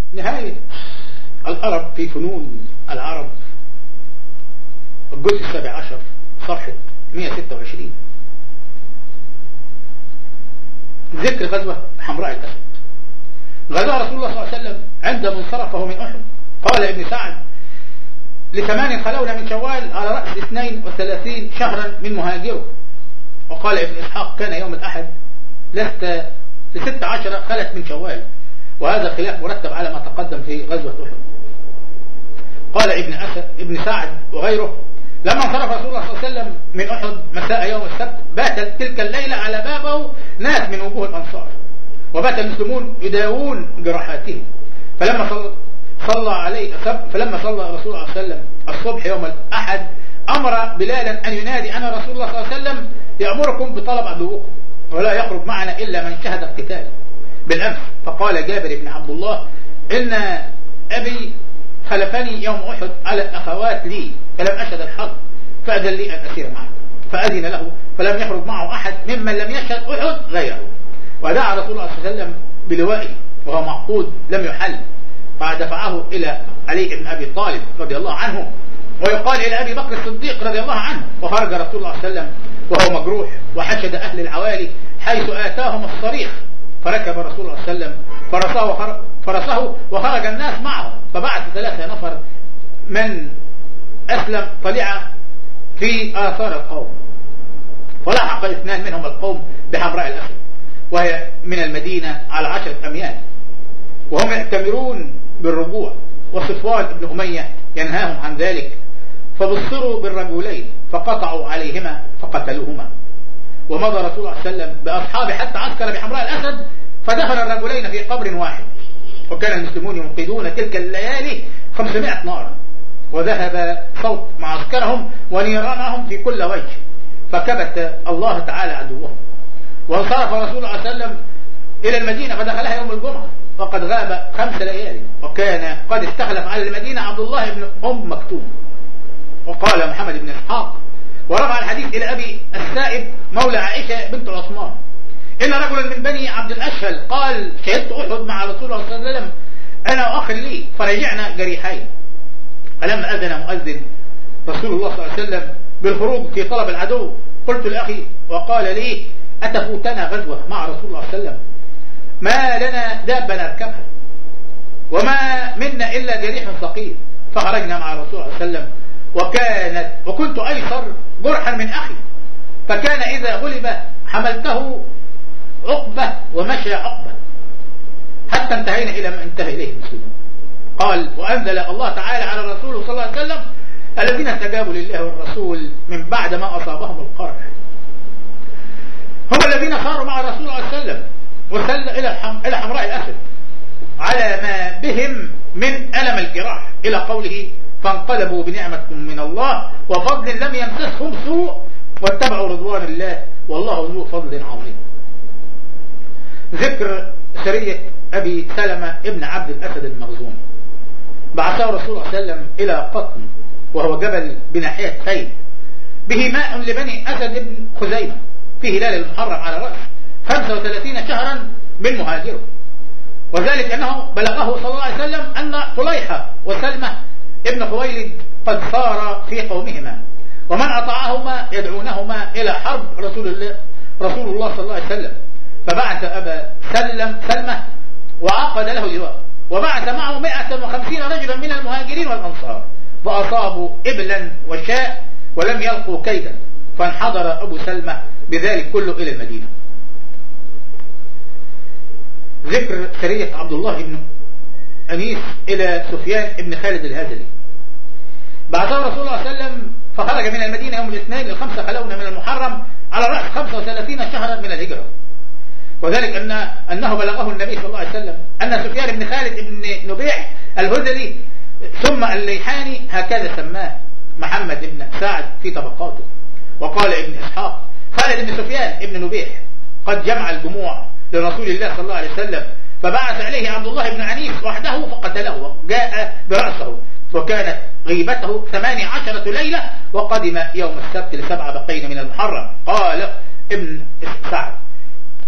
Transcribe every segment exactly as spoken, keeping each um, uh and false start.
نهاية الأرب في فنون العرب، الجزء السابع عشر صفحة مئة وستة وعشرين. ذكر غزوة حمراء الأسد. غزوها رسول الله صلى الله عليه وسلم عندما انصرفه من أحد. قال ابن سعد: لثمان خلونا من شوال على رأس اثنين وثلاثين شهرا من مهاجره. وقال ابن إسحاق: كان يوم الأحد لست لست عشر خلت من شوال، وهذا خلاف مرتب على ما تقدم في غزوة أحد. قال ابن أسد ابن سعد وغيره: لما انصرف رسول الله صلى الله عليه وسلم من أحد مساء يوم السبت، بات تلك الليلة على بابه ناس من وجوه الأنصار، وبات المسلمون يداوون جراحاتهم. فلما صلى, صلى عليه فلما صلى رسول الله صلى الله عليه وسلم الصبح يوم الأحد، أمر بلالا أن ينادي: أنا رسول الله صلى الله عليه وسلم يأمركم بطلب عدوكم، ولا يخرج معنا إلا من شهد القتال بالأمس. فقال جابر بن عبد الله: إن أبي خلفني يوم أحد على الأخوات لي، فلم أشهد الحرب، فأذن لي أن أسير معه. فأذن له، فلم يخرج معه أحد ممن لم يشهد أحد غيره. ودعا رسول الله صلى الله عليه وسلم بلوائه وهو معقود لم يحل، فدفعه إلى علي بن أبي طالب رضي الله عنه، ويقال إلى أبي بكر الصديق رضي الله عنه. وخرج رسول الله صلى الله عليه وسلم وهو مجروح، وحشد أهل العوالي حيث آتاهم الصريخ. فركب رسول الله صلى الله عليه وسلم فرسه وخرج, فرسه وخرج الناس معه، فبعث ثلاثة نفر من أسلم طلع في آثار القوم، فلحق اثنان منهم القوم بحمراء الأسد، وهي من المدينة على عشرة أميال، وهم يأتمرون بالرجوع. وصفوان بن أمية ينهاهم عن ذلك، فبصروا بالرجلين فقطعوا عليهما فقتلوهما. ومضى رسول الله صلى الله عليه وسلم بأصحابه حتى عسكر بحمراء الأسد، فدخل الرجلين في قبر واحد. وكان المسلمون ينقذون تلك الليالي خمسمائة نارا، وذهب صوت معسكرهم ونيرانهم في كل وجه، فكبت الله تعالى عدوهم. وانصرف رسول الله صلى الله عليه وسلم إلى المدينة، فدخلها يوم الجمعة وقد غاب خمس ليالي، وكان قد استخلف على المدينة عبد الله بن أم مكتوم. وقال محمد بن إسحاق ورفع الحديث إلى أبي السائب مولى عائشة بنت عثمان: إن رجلا من بني عبد الأشهل قال: شهدت أحد مع رسول الله صلى الله عليه وسلم أنا وأخ لي، فرجعنا جريحين. فلما أذن مؤذن رسول الله صلى الله عليه وسلم بالخروج في طلب العدو، قلت لأخي وقال لي: أتفوتنا غزوة مع رسول الله صلى الله عليه وسلم؟ ما لنا دابة نركبها، وما منا إلا جريح ثقيل. فخرجنا مع رسول الله صلى الله عليه وسلم، وكانت وكنت أيسر جرحا من أخي، فكان إذا غلب حملته عقبة ومشى عقبة، حتى انتهينا إلى ما انتهى إليه المسلمون. قال: وأنزل الله تعالى على الرسول صلى الله عليه وسلم: الذين استجابوا لله والرسول من بعد ما أصابهم القرح هم الذين صاروا مع الرسول صلى الله عليه وسلم وسل إلى حمراء الأسد على ما بهم من ألم الجراح، إلى قوله: فانقلبوا بنعمة من الله وفضل لم يمسسهم سوء واتبعوا رضوان الله والله ذو فضل عظيم. ذكر سرية أبي سلمة ابن عبد الأسد المخزومي. بعثه رسول الله صلى الله عليه وسلم إلى قطن، وهو جبل بناحية سيد، به ماء لبني أسد بن خزيمة في هلال المحرم على رأس خمسة وثلاثين شهرا من مهاجره. وذلك أنه بلغه صلى الله عليه وسلم أن طليحة وسلمة ابن خويلد قد صار في قومهما، ومن أطاعهما يدعونهما إلى حرب رسول الله رسول الله صلى الله عليه وسلم. فبعث أبا سلم سلمة وعقد له لواء، وبعث معه مئة وخمسين رجلا من المهاجرين والأنصار، فأصابوا إبلا وشاء ولم يلقوا كيدا، فانحدر أبو سلمة بذلك كله إلى المدينة. ذكر سرية عبد الله بن أنيس إلى سفيان بن خالد الهذلي. بعثه رسول الله صلى الله عليه وسلم فخرج من المدينة يوم الاثنين الخمسة خلون من المحرم على رأس خمسة وثلاثين شهرا من الهجرة. وذلك أن أنه بلغه النبي صلى الله عليه وسلم أن سفيان بن خالد بن نبيح الهذلي ثم الليحاني هكذا سماه محمد بن سعد في طبقاته. وقال ابن إسحاق: خالد بن سفيان بن نبيح قد جمع الجموع لرسول الله صلى الله عليه وسلم، فبعث عليه عبد الله بن عنيس وحده فقتله وجاء برأسه، وكانت غيبته ثمانية عشرة ليلة، وقدم يوم السبت لسبع بقين من المحرم. قال ابن سعد: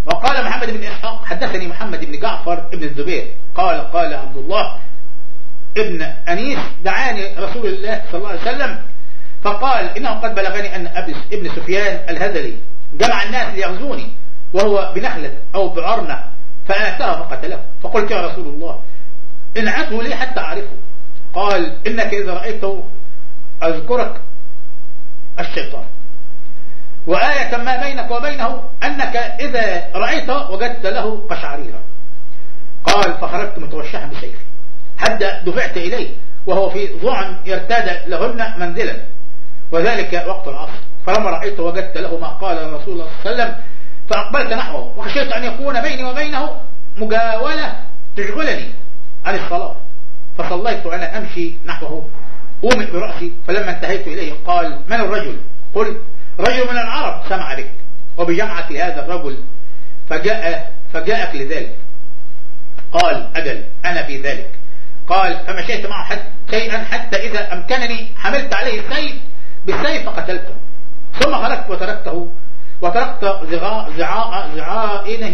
وقال محمد بن إسحاق حدثني محمد بن جعفر بن الزبير قال قال عبد الله ابن أنيس دعاني رسول الله صلى الله عليه وسلم فقال إنه قد بلغني أن أبي ابن سفيان الهذلي جمع الناس ليغزوني وهو بنخلة أو بعرنة فآتاه فقتله. فقلت يا رسول الله انعته لي حتى أعرفه. قال إنك إذا رأيته أذكرك الشيطان، وآية ما بينك وبينه أنك إذا رأيته وجدت له قشعريرا. قال فخرجت متوشحا بسيفي حتى دفعت إليه وهو في ضعن يرتاد لهن منزلا، وذلك وقت العصر. فلما رأيته وجدت له ما قال الرسول صلى الله عليه وسلم فأقبلت نحوه وخشيت أن يكون بيني وبينه مجاولة تشغلني عن الصلاة، فصليت أنا أمشي نحوه أومئ برأسي. فلما انتهيت إليه قال من الرجل؟ قلت رجل من العرب سمع بك وبجمعك لهذا الرجل فجاء فجاءك لذلك. قال أجل أنا في ذلك. قال فمشيت معه حتى شيئا حتى إذا أمكنني حملت عليه السيف بالسيف فقتلته، ثم خرجت وتركته وتركت زعاء زعائنه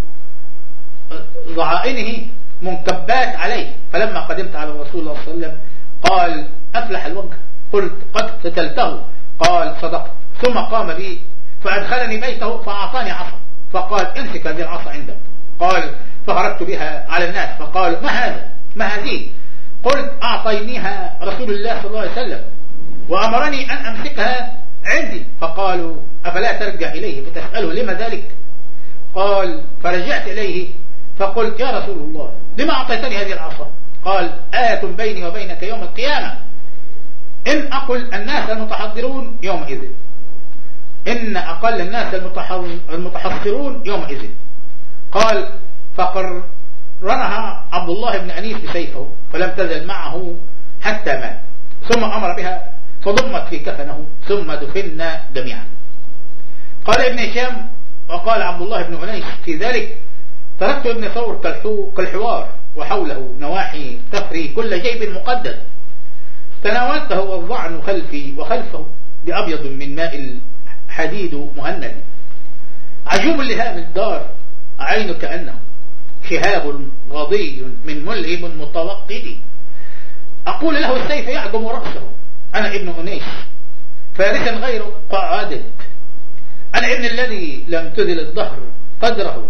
ضعائنه منكبات عليه. فلما قدمت على الرسول صلى الله عليه وسلم قال أفلح الوجه. قلت قد قتلته. قال صدقت. ثم قام بي فأدخلني بيته فأعطاني عصا فقال امسك هذه العصا عندك. قال فخرجت بها على الناس فقالوا ما هذا ما هذه؟ قلت أعطينيها رسول الله صلى الله عليه وسلم وأمرني أن أمسكها عندي. فقالوا أفلا ترجع إليه فتسأله لما ذلك؟ قال فرجعت إليه فقلت يا رسول الله لما أعطيتني هذه العصا؟ قال آية بيني وبينك يوم القيامة إن أقل الناس المتحضرون يومئذ إن أقل الناس المتحصرون يومئذ. قال فقرنها عبد الله بن أنيس بسيفه فلم تزل معه حتى مات، ثم أمر بها فضمت في كفنه ثم دفنا جميعا. قال ابن هشام وقال عبد الله بن أنيس في ذلك تركت ابن ثور كالحوار وحوله نواحي تفري كل جيب مقدد، تناولته والضعن خلفي وخلفه بأبيض من ماء الحديد مهند، عجوم لهام الدار عين كأنه شهاب غضي من ملهم متوقد. أقول له السيف يعجم رأسه أنا ابن أنيس فارسا غير قعاد، أنا ابن الذي لم تذل الظهر قدره،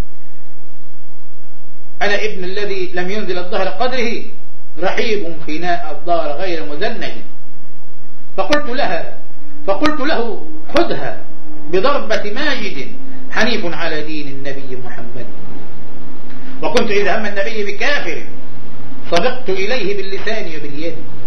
أنا ابن الذي لم ينزل الظهر قدره، رحيب فيناء الدار غير مذنب. فقلت لها فقلت له خذها بضربة ماجد حنيف على دين النبي محمد. وكنت إذا هم النبي بكافر صدقت إليه باللسان وباليد.